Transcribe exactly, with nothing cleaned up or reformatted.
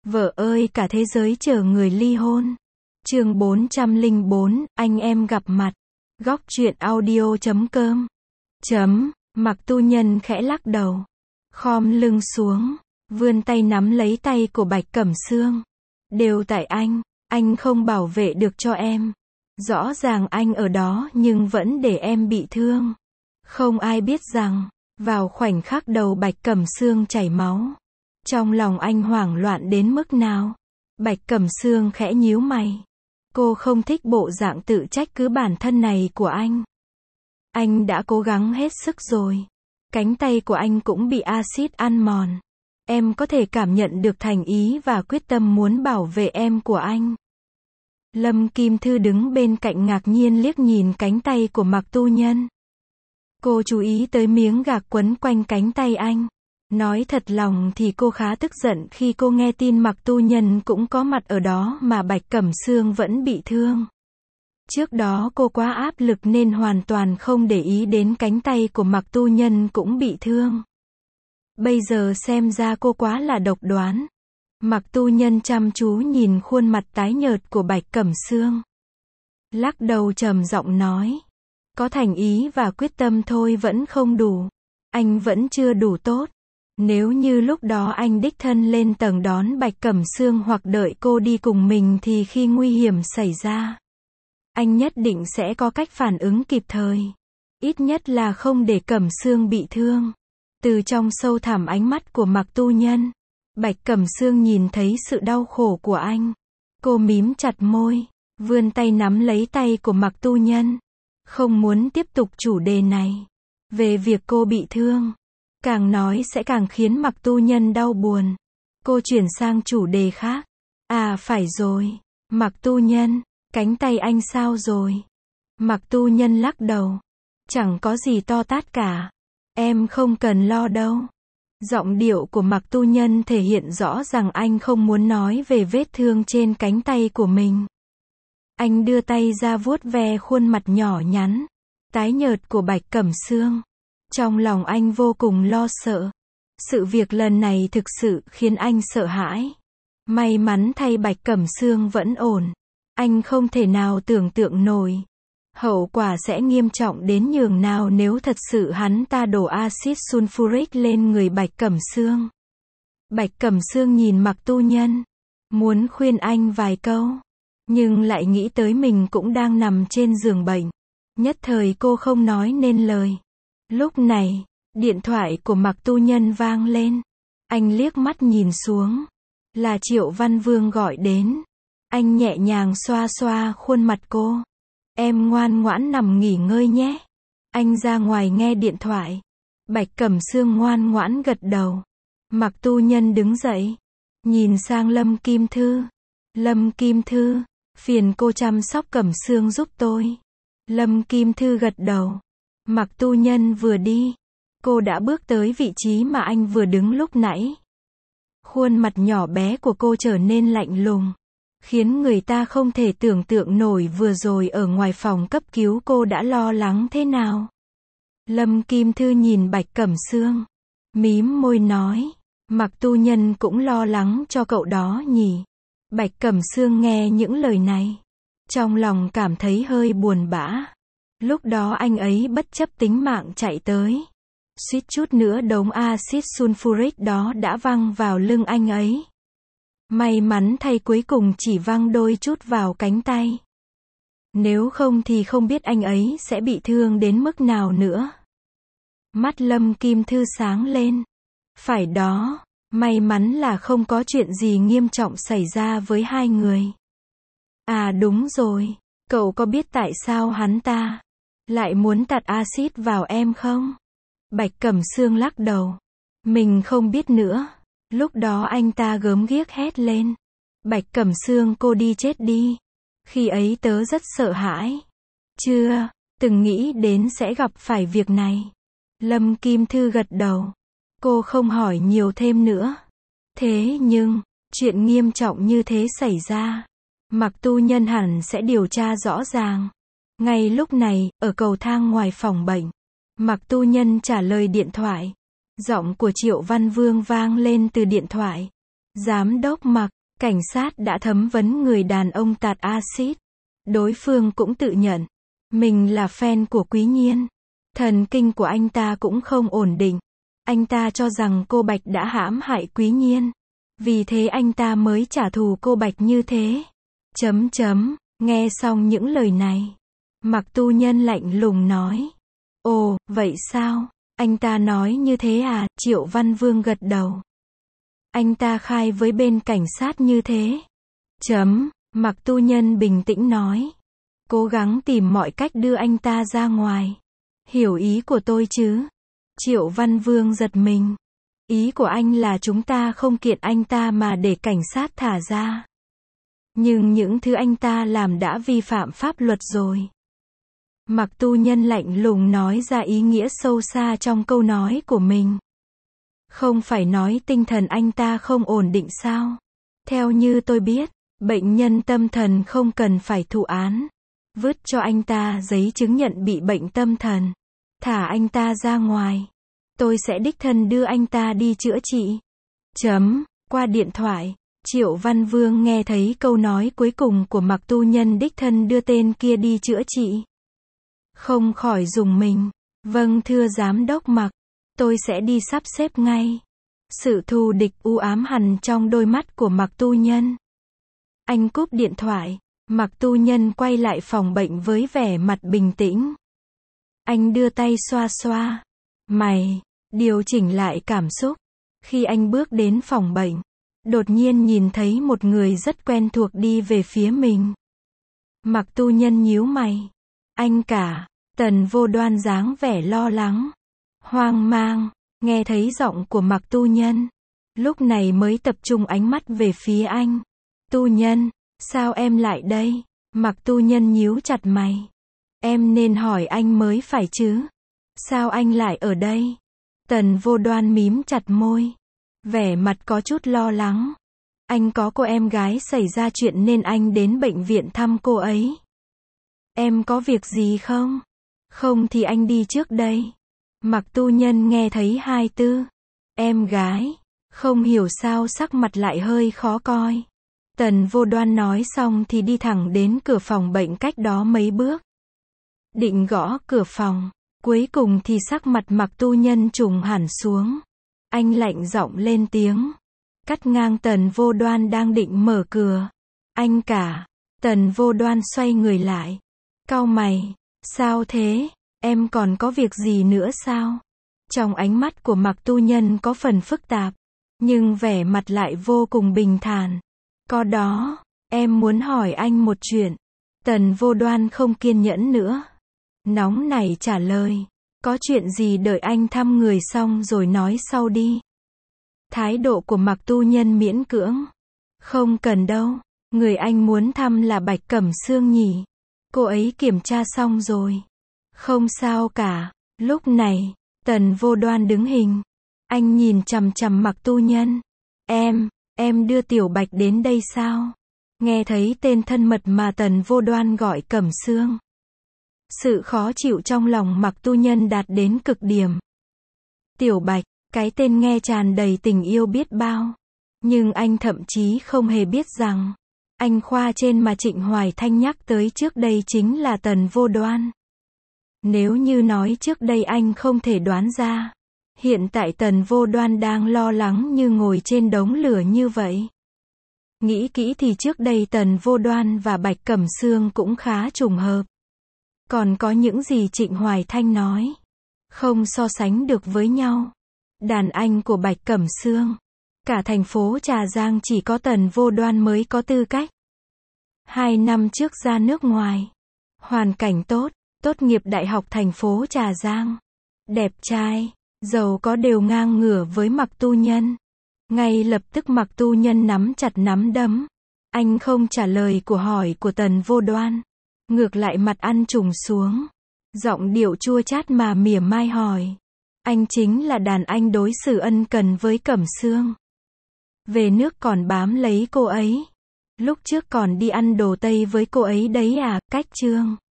Vợ ơi cả thế giới chờ người ly hôn. Chương bốn trăm lẻ bốn, anh em gặp mặt. Góc truyện audio chấm com. Chấm, Mặc Tu Nhân khẽ lắc đầu. Khom lưng xuống, vươn tay nắm lấy tay của Bạch Cẩm Sương. Đều tại anh, anh không bảo vệ được cho em. Rõ ràng anh ở đó nhưng vẫn để em bị thương. Không ai biết rằng, vào khoảnh khắc đầu Bạch Cẩm Sương chảy máu, trong lòng anh hoảng loạn đến mức nào. Bạch Cẩm Sương khẽ nhíu mày. Cô không thích bộ dạng tự trách cứ bản thân này của anh. Anh đã cố gắng hết sức rồi. Cánh tay của anh cũng bị axit ăn mòn. Em có thể cảm nhận được thành ý và quyết tâm muốn bảo vệ em của anh. Lâm Kim Thư đứng bên cạnh ngạc nhiên liếc nhìn cánh tay của Mặc Tu Nhân. Cô chú ý tới miếng gạc quấn quanh cánh tay anh. Nói thật lòng thì cô khá tức giận khi cô nghe tin Mặc Tu Nhân cũng có mặt ở đó mà Bạch Cẩm Sương vẫn bị thương. Trước đó cô quá áp lực nên hoàn toàn không để ý đến cánh tay của Mặc Tu Nhân cũng bị thương. Bây giờ xem ra cô quá là độc đoán. Mặc Tu Nhân chăm chú nhìn khuôn mặt tái nhợt của Bạch Cẩm Sương. Lắc đầu trầm giọng nói. Có thành ý và quyết tâm thôi vẫn không đủ. Anh vẫn chưa đủ tốt. Nếu như lúc đó anh đích thân lên tầng đón Bạch Cẩm Sương hoặc đợi cô đi cùng mình thì khi nguy hiểm xảy ra, anh nhất định sẽ có cách phản ứng kịp thời. Ít nhất là không để Cẩm Sương bị thương. Từ trong sâu thẳm ánh mắt của Mặc Tu Nhân, Bạch Cẩm Sương nhìn thấy sự đau khổ của anh. Cô mím chặt môi, vươn tay nắm lấy tay của Mặc Tu Nhân. Không muốn tiếp tục chủ đề này. Về việc cô bị thương. Càng nói sẽ càng khiến Mặc Tu Nhân đau buồn. Cô chuyển sang chủ đề khác. À phải rồi. Mặc Tu Nhân, cánh tay anh sao rồi? Mặc Tu Nhân lắc đầu. Chẳng có gì to tát cả. Em không cần lo đâu. Giọng điệu của Mặc Tu Nhân thể hiện rõ rằng anh không muốn nói về vết thương trên cánh tay của mình. Anh đưa tay ra vuốt ve khuôn mặt nhỏ nhắn, tái nhợt của Bạch Cẩm Sương. Trong lòng anh vô cùng lo sợ. Sự việc lần này thực sự khiến anh sợ hãi. May mắn thay Bạch Cẩm Sương vẫn ổn. Anh không thể nào tưởng tượng nổi. Hậu quả sẽ nghiêm trọng đến nhường nào nếu thật sự hắn ta đổ axit sulfuric lên người Bạch Cẩm Sương. Bạch Cẩm Sương nhìn Mặc Tu Nhân, muốn khuyên anh vài câu, nhưng lại nghĩ tới mình cũng đang nằm trên giường bệnh. Nhất thời cô không nói nên lời. Lúc này, điện thoại của Mặc Tu Nhân vang lên. Anh liếc mắt nhìn xuống. Là Triệu Văn Vương gọi đến. Anh nhẹ nhàng xoa xoa khuôn mặt cô. Em ngoan ngoãn nằm nghỉ ngơi nhé. Anh ra ngoài nghe điện thoại. Bạch Cẩm Sương ngoan ngoãn gật đầu. Mặc Tu Nhân đứng dậy. Nhìn sang Lâm Kim Thư. Lâm Kim Thư, phiền cô chăm sóc Cẩm Sương giúp tôi. Lâm Kim Thư gật đầu. Mặc Tu Nhân vừa đi, cô đã bước tới vị trí mà anh vừa đứng lúc nãy. Khuôn mặt nhỏ bé của cô trở nên lạnh lùng, khiến người ta không thể tưởng tượng nổi vừa rồi ở ngoài phòng cấp cứu cô đã lo lắng thế nào. Lâm Kim Thư nhìn Bạch Cẩm Sương, mím môi nói, Mặc Tu Nhân cũng lo lắng cho cậu đó nhỉ. Bạch Cẩm Sương nghe những lời này, trong lòng cảm thấy hơi buồn bã. Lúc đó anh ấy bất chấp tính mạng chạy tới. Suýt chút nữa đống axit sulfuric đó đã văng vào lưng anh ấy. May mắn thay cuối cùng chỉ văng đôi chút vào cánh tay. Nếu không thì không biết anh ấy sẽ bị thương đến mức nào nữa. Mắt Lâm Kim Thư sáng lên. Phải đó, may mắn là không có chuyện gì nghiêm trọng xảy ra với hai người. À đúng rồi, cậu có biết tại sao hắn ta lại muốn tạt axit vào em không? Bạch Cẩm Sương lắc đầu. Mình không biết nữa. Lúc đó anh ta gớm ghiếc hét lên. Bạch Cẩm Sương cô đi chết đi. Khi ấy tớ rất sợ hãi. Chưa, từng nghĩ đến sẽ gặp phải việc này. Lâm Kim Thư gật đầu. Cô không hỏi nhiều thêm nữa. Thế nhưng, chuyện nghiêm trọng như thế xảy ra, Mặc Tu Nhân hẳn sẽ điều tra rõ ràng. Ngay lúc này, ở cầu thang ngoài phòng bệnh, Mặc Tu Nhân trả lời điện thoại. Giọng của Triệu Văn Vương vang lên từ điện thoại. Giám đốc Mặc, Cảnh sát đã thẩm vấn người đàn ông tạt axit. Đối phương cũng tự nhận, mình là fan của Quý Nhiên. Thần kinh của anh ta cũng không ổn định. Anh ta cho rằng cô Bạch đã hãm hại Quý Nhiên. Vì thế anh ta mới trả thù cô Bạch như thế. Chấm chấm, nghe xong những lời này. Mạc Tu Nhân lạnh lùng nói. Ồ, vậy sao? Anh ta nói như thế à? Triệu Văn Vương gật đầu. Anh ta khai với bên cảnh sát như thế. Chấm, Mạc Tu Nhân bình tĩnh nói. Cố gắng tìm mọi cách đưa anh ta ra ngoài. Hiểu ý của tôi chứ? Triệu Văn Vương giật mình. Ý của anh là chúng ta không kiện anh ta mà để cảnh sát thả ra. Nhưng những thứ anh ta làm đã vi phạm pháp luật rồi. Mạc Tu Nhân lạnh lùng nói ra ý nghĩa sâu xa trong câu nói của mình. Không phải nói tinh thần anh ta không ổn định sao? Theo như tôi biết, bệnh nhân tâm thần không cần phải thụ án. Vứt cho anh ta giấy chứng nhận bị bệnh tâm thần. Thả anh ta ra ngoài. Tôi sẽ đích thân đưa anh ta đi chữa trị. Chấm, qua điện thoại, Triệu Văn Vương nghe thấy câu nói cuối cùng của Mạc Tu Nhân đích thân đưa tên kia đi chữa trị. Không khỏi rùng mình. Vâng thưa giám đốc Mạc, tôi sẽ đi sắp xếp ngay. Sự thù địch u ám hằn trong đôi mắt của Mạc Tu Nhân. Anh cúp điện thoại, Mạc Tu Nhân quay lại phòng bệnh với vẻ mặt bình tĩnh. Anh đưa tay xoa xoa. Mày, điều chỉnh lại cảm xúc. Khi anh bước đến phòng bệnh, đột nhiên nhìn thấy một người rất quen thuộc đi về phía mình. Mạc Tu Nhân nhíu mày. Anh cả, Tần Vô Đoan dáng vẻ lo lắng, hoang mang, nghe thấy giọng của Mạc Tu Nhân. Lúc này mới tập trung ánh mắt về phía anh. Tu Nhân, sao em lại đây? Mạc Tu Nhân nhíu chặt mày. Em nên hỏi anh mới phải chứ. Sao anh lại ở đây? Tần Vô Đoan mím chặt môi. Vẻ mặt có chút lo lắng. Anh có cô em gái xảy ra chuyện nên anh đến bệnh viện thăm cô ấy. Em có việc gì không? Không thì anh đi trước đây. Mạc Tu Nhân nghe thấy hai từ em gái, không hiểu sao sắc mặt lại hơi khó coi. Tần Vô Đoan nói xong thì đi thẳng đến cửa phòng bệnh cách đó mấy bước. Định gõ cửa phòng, cuối cùng thì sắc mặt Mạc Tu Nhân trùng hẳn xuống. Anh lạnh giọng lên tiếng, cắt ngang Tần Vô Đoan đang định mở cửa. Anh cả. Tần Vô Đoan xoay người lại, cau mày. Sao thế? Em còn có việc gì nữa sao? Trong ánh mắt của Mạc Tu Nhân có phần phức tạp, nhưng vẻ mặt lại vô cùng bình thản. Có đó, em muốn hỏi anh một chuyện. Tần Vô Đoan không kiên nhẫn nữa. Nóng nảy trả lời. Có chuyện gì đợi anh thăm người xong rồi nói sau đi. Thái độ của Mạc Tu Nhân miễn cưỡng. Không cần đâu. Người anh muốn thăm là Bạch Cẩm Sương nhỉ? Cô ấy kiểm tra xong rồi. Không sao cả. Lúc này, Tần Vô Đoan đứng hình. Anh nhìn chằm chằm Mạc Tu Nhân. Em, em đưa Tiểu Bạch đến đây sao? Nghe thấy tên thân mật mà Tần Vô Đoan gọi Cẩm Sương. Sự khó chịu trong lòng Mạc Tu Nhân đạt đến cực điểm. Tiểu Bạch, cái tên nghe tràn đầy tình yêu biết bao. Nhưng anh thậm chí không hề biết rằng, anh khoa trên mà Trịnh Hoài Thanh nhắc tới trước đây chính là Tần Vô Đoan. Nếu như nói trước đây anh không thể đoán ra, hiện tại Tần Vô Đoan đang lo lắng như ngồi trên đống lửa như vậy. Nghĩ kỹ thì trước đây Tần Vô Đoan và Bạch Cẩm Sương cũng khá trùng hợp. Còn có những gì Trịnh Hoài Thanh nói, không so sánh được với nhau. Đàn anh của Bạch Cẩm Sương, cả thành phố Trà Giang chỉ có Tần Vô Đoan mới có tư cách. Hai năm trước ra nước ngoài, hoàn cảnh tốt, tốt nghiệp đại học thành phố Trà Giang, đẹp trai, giàu có đều ngang ngửa với Mạc Tu Nhân. Ngay lập tức Mạc Tu Nhân nắm chặt nắm đấm. Anh không trả lời của hỏi của Tần Vô Đoan, ngược lại mặt ăn trùng xuống, giọng điệu chua chát mà mỉa mai hỏi. Anh chính là đàn anh đối xử ân cần với Cẩm Sương. Về nước còn bám lấy cô ấy. Lúc trước còn đi ăn đồ Tây với cô ấy đấy à, cách Trương.